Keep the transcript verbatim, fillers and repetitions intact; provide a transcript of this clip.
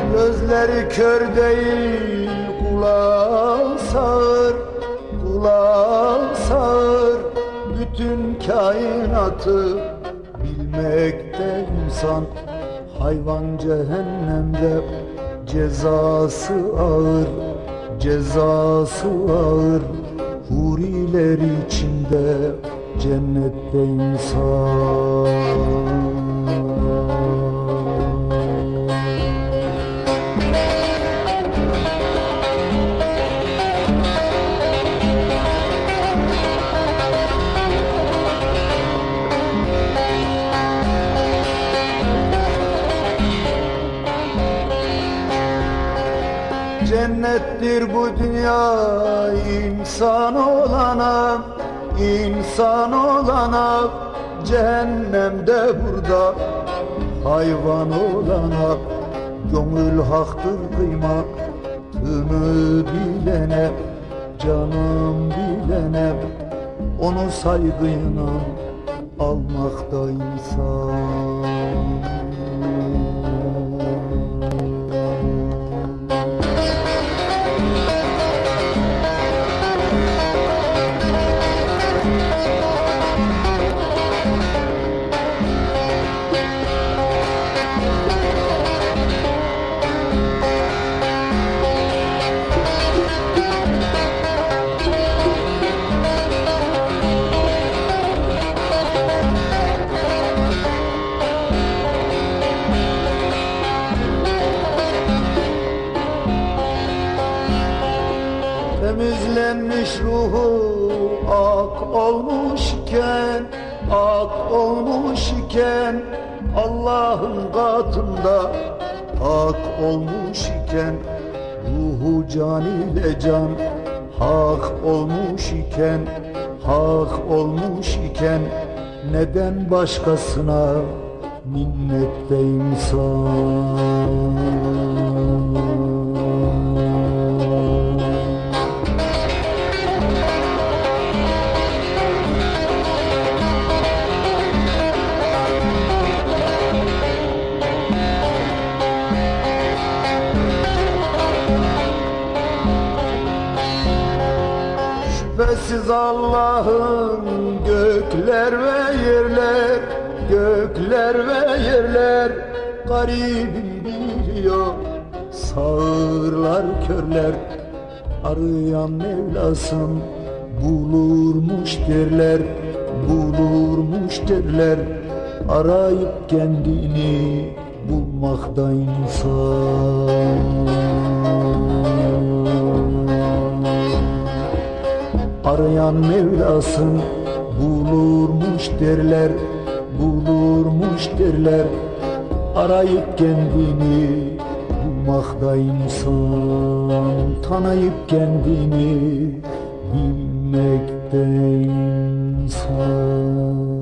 Gözleri kör değil, kulağı sağır, kulağı sağır. Bütün kainatı bilmekte insan, hayvan cehennemde cezası ağır, cezası ağır. Huriler içinde cennette insan. Cennettir bu dünya insan olana, insan olana. Cehennemde burada hayvan olana. Gönül haktır kıymatını bilene, canım bilene. Onu saygıyla almakta insan. Temizlenmiş ruhu ak olmuş iken, ak olmuş iken, Allah'ın katında hak olmuş iken, ruhu can ile can hak olmuş iken, hak olmuş iken, neden başkasına minnette insan? Şüphesiz Allah'ın gökler ve yerler, gökler ve yerler, garibim biliyor, sağırlar körler. Arayan Mevlasın bulurmuş derler, bulurmuş derler. Arayıp kendini bulmakta insan. Arayan Mevlasın bulurmuş derler, bulurmuş derler. Arayıp kendini bulmakta insan, tanıyıp kendini bilmekte insan.